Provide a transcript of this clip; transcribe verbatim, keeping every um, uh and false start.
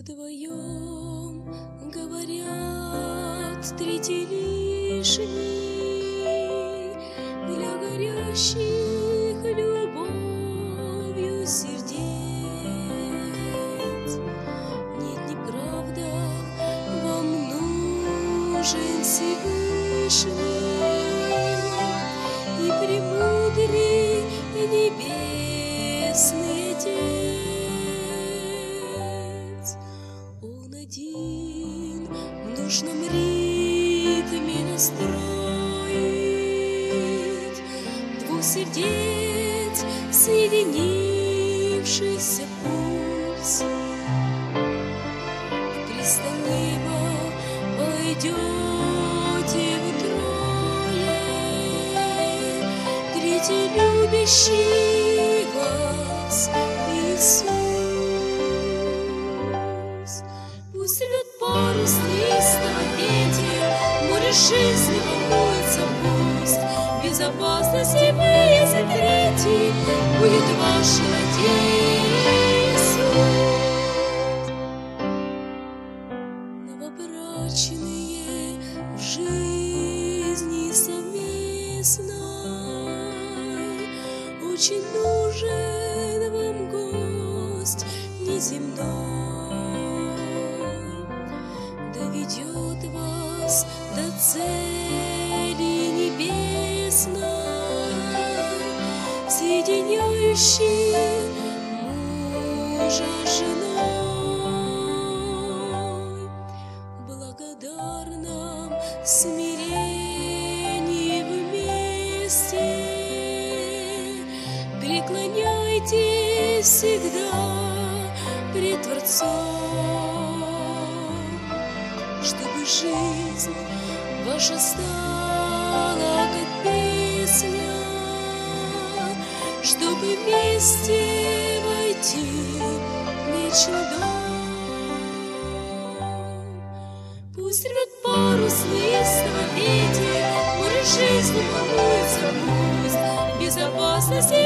Вдвоем говорят третий лишний для горящих любовью сердец. Нет, неправда, вам нужен Всевышний и премудрый небесный Отец. Он один в нужном ритме настроить двух сердец соединившийся пульс. В пристань неба пойдете втрое, третий любящий вас Иисус. Пусть рвет парус неистово ветер, море жизни волнуется пусть. Безопасности вы, если третий, будет вашей надеей суд. Новобрачные в жизни совместной очень нужен вам гость неземной. Доведет вас до цели небесной, соединяющей мужа с женой. В благодарном смирении вместе преклоняйтесь всегда пред Творцом, чтобы жизнь ваша стала как песня, чтобы вместе войти в вечный дом. Пусть рвет парус неистово ветер, море жизни волнуется пусть. Безопасности